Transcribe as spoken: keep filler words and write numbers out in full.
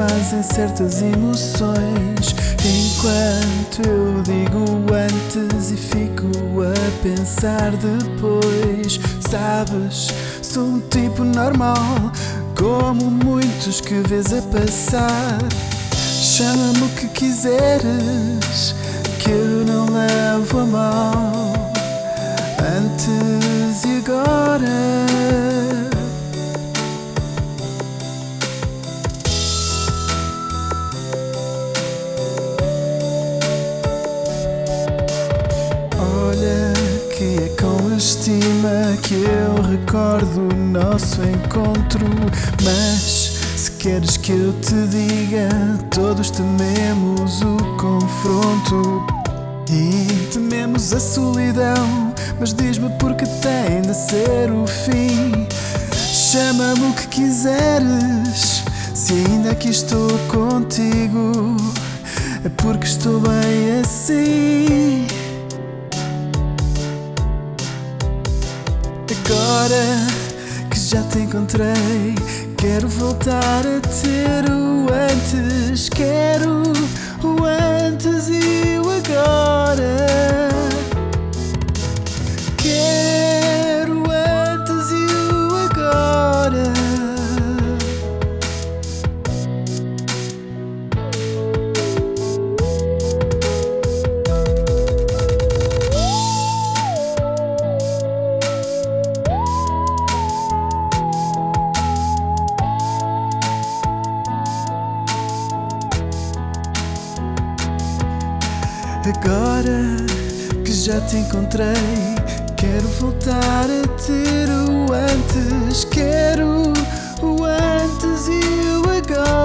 fazem certas emoções. Enquanto eu digo antes e fico a pensar depois. Sabes, sou um tipo normal, como muitos que vês a passar. Chama-me o que quiseres, que eu não levo a mal. Antes e agora. Olha que é com estima que eu recordo o nosso encontro. Mas se queres que eu te diga, todos tememos o confronto e tememos a solidão. Mas diz-me porque tem de ser o fim. Chama-me o que quiseres, se ainda aqui estou contigo, é porque estou bem assim. Agora que já te encontrei, quero voltar a ter o antes. Quero o antes e o agora. Quero o antes e o agora. Agora que já te encontrei, quero voltar a ter o antes. Quero o antes e o agora.